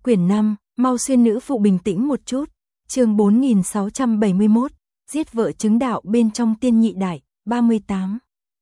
Quyển 5, mau xuyên nữ phụ bình tĩnh một chút. Chương 4671, giết vợ chứng đạo bên trong tiên nhị đại, 38.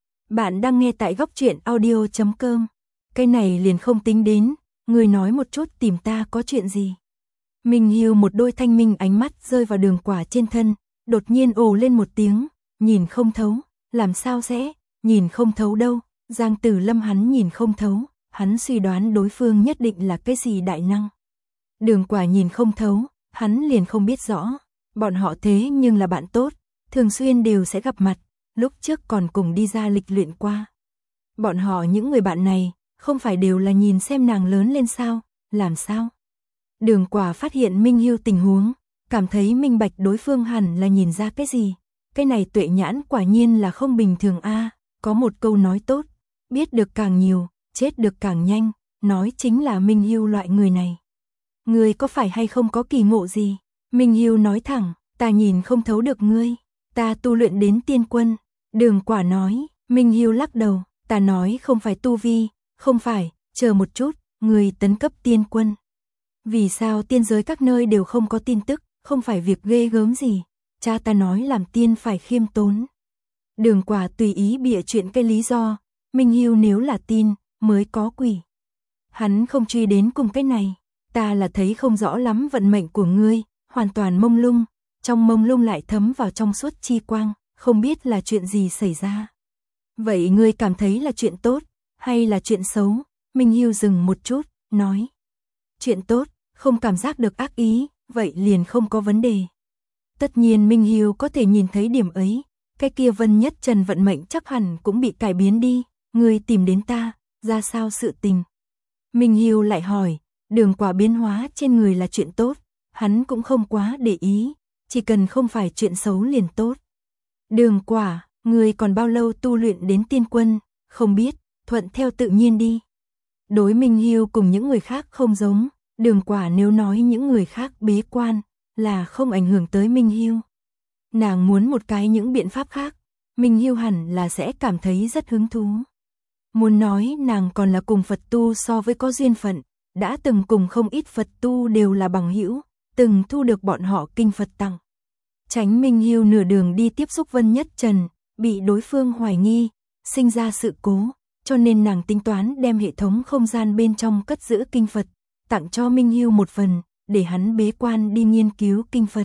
Bạn đang nghe tại góc truyện audio.com. Cái này liền không tính đến, người nói một chút tìm ta có chuyện gì. Minh Hiêu một đôi thanh minh ánh mắt rơi vào Đường Quả trên thân, đột nhiên ồ lên một tiếng, nhìn không thấu, làm sao sẽ, nhìn không thấu đâu. Giang Tử Lâm hắn nhìn không thấu, hắn suy đoán đối phương nhất định là cái gì đại năng. Đường Quả nhìn không thấu, hắn liền không biết rõ, bọn họ thế nhưng là bạn tốt, thường xuyên đều sẽ gặp mặt, lúc trước còn cùng đi ra lịch luyện qua. Bọn họ những người bạn này, không phải đều là nhìn xem nàng lớn lên sao, làm sao? Đường Quả phát hiện Minh Hiêu tình huống, cảm thấy minh bạch đối phương hẳn là nhìn ra cái gì. Cái này tuệ nhãn quả nhiên là không bình thường a. Có một câu nói tốt, biết được càng nhiều, chết được càng nhanh, nói chính là Minh Hiêu loại người này. Ngươi có phải hay không có kỳ ngộ gì? Minh Hiêu nói thẳng, ta nhìn không thấu được ngươi, ta tu luyện đến tiên quân. Đường Quả nói, Minh Hiêu lắc đầu, ta nói không phải tu vi, không phải, chờ một chút, ngươi tấn cấp tiên quân. Vì sao tiên giới các nơi đều không có tin tức, không phải việc ghê gớm gì, cha ta nói làm tiên phải khiêm tốn. Đường Quả tùy ý bịa chuyện cái lý do, Minh Hiêu nếu là tin, mới có quỷ. Hắn không truy đến cùng cái này, ta là thấy không rõ lắm vận mệnh của ngươi, hoàn toàn mông lung, trong mông lung lại thấm vào trong suốt chi quang, không biết là chuyện gì xảy ra. Vậy ngươi cảm thấy là chuyện tốt, hay là chuyện xấu? Minh Hiêu dừng một chút, nói. Chuyện tốt, không cảm giác được ác ý, vậy liền không có vấn đề. Tất nhiên Minh Hiêu có thể nhìn thấy điểm ấy, cái kia Vân Nhất Trần vận mệnh chắc hẳn cũng bị cải biến đi, ngươi tìm đến ta, ra sao sự tình? Minh Hiêu lại hỏi, Đường Quả biến hóa trên người là chuyện tốt, hắn cũng không quá để ý, chỉ cần không phải chuyện xấu liền tốt. Đường Quả, ngươi còn bao lâu tu luyện đến tiên quân, không biết, thuận theo tự nhiên đi. Đối Minh Hiêu cùng những người khác không giống, Đường Quả nếu nói những người khác bế quan, là không ảnh hưởng tới Minh Hiêu. Nàng muốn một cái những biện pháp khác, Minh Hiêu hẳn là sẽ cảm thấy rất hứng thú. Muốn nói nàng còn là cùng Phật tu so với có duyên phận, đã từng cùng không ít Phật tu đều là bằng hữu, từng thu được bọn họ kinh Phật tặng. Tránh Minh Hiêu nửa đường đi tiếp xúc Vân Nhất Trần, bị đối phương hoài nghi, sinh ra sự cố, cho nên nàng tính toán đem hệ thống không gian bên trong cất giữ kinh Phật, tặng cho Minh Hiêu một phần, để hắn bế quan đi nghiên cứu kinh Phật.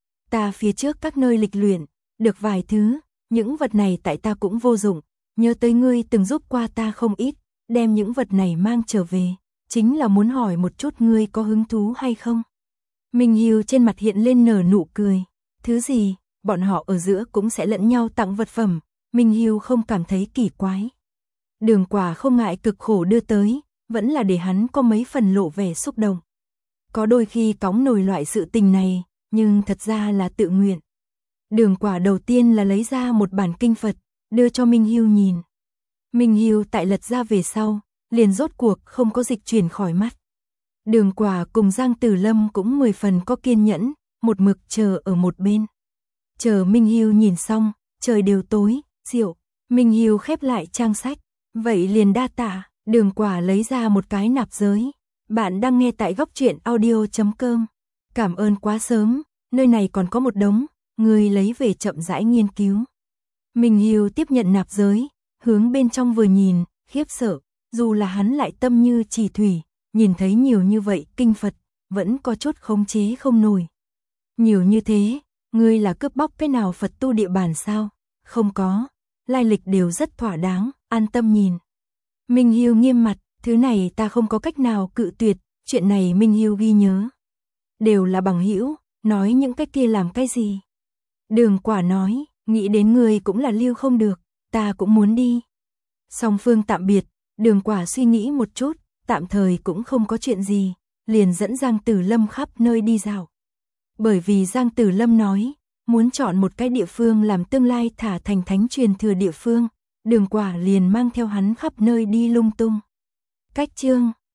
Ta phía trước các nơi lịch luyện, được vài thứ, những vật này tại ta cũng vô dụng, nhớ tới ngươi từng giúp qua ta không ít, đem những vật này mang trở về, chính là muốn hỏi một chút ngươi có hứng thú hay không. Minh Hiêu trên mặt hiện lên nở nụ cười, thứ gì, bọn họ ở giữa cũng sẽ lẫn nhau tặng vật phẩm, Minh Hiêu không cảm thấy kỳ quái. Đường Quả không ngại cực khổ đưa tới, vẫn là để hắn có mấy phần lộ vẻ xúc động. Có đôi khi cõng nổi loại sự tình này, nhưng thật ra là tự nguyện. Đường Quả đầu tiên là lấy ra một bản kinh Phật, đưa cho Minh Hiêu nhìn. Minh Hiêu tại lật ra về sau, liền rốt cuộc không có dịch chuyển khỏi mắt. Đường Quả cùng Giang Tử Lâm cũng 10 phần có kiên nhẫn, một mực chờ ở một bên. Chờ Minh Hiêu nhìn xong, trời đều tối, rượu. Minh Hiêu khép lại trang sách, vậy liền đa tạ. Đường Quả lấy ra một cái nạp giới. Bạn đang nghe tại góc truyện audio.com. Cảm ơn quá sớm, nơi này còn có một đống, người lấy về chậm rãi nghiên cứu. Minh Hiêu tiếp nhận nạp giới, hướng bên trong vừa nhìn, khiếp sợ, dù là hắn lại tâm như chỉ thủy, nhìn thấy nhiều như vậy kinh Phật, vẫn có chút khống chế không nổi. Nhiều như thế, ngươi là cướp bóc cái nào Phật tu địa bàn sao? Không có, lai lịch đều rất thỏa đáng, an tâm nhìn. Minh Hiêu nghiêm mặt, thứ này ta không có cách nào cự tuyệt, chuyện này Minh Hiêu ghi nhớ. Đều là bằng hữu, nói những cái kia làm cái gì? Đường Quả nói, nghĩ đến người cũng là lưu không được, ta cũng muốn đi. Song phương tạm biệt, Đường Quả suy nghĩ một chút, tạm thời cũng không có chuyện gì, liền dẫn Giang Tử Lâm khắp nơi đi dạo. Bởi vì Giang Tử Lâm nói, muốn chọn một cái địa phương làm tương lai thả thành thánh truyền thừa địa phương, Đường Quả liền mang theo hắn khắp nơi đi lung tung. Cách chương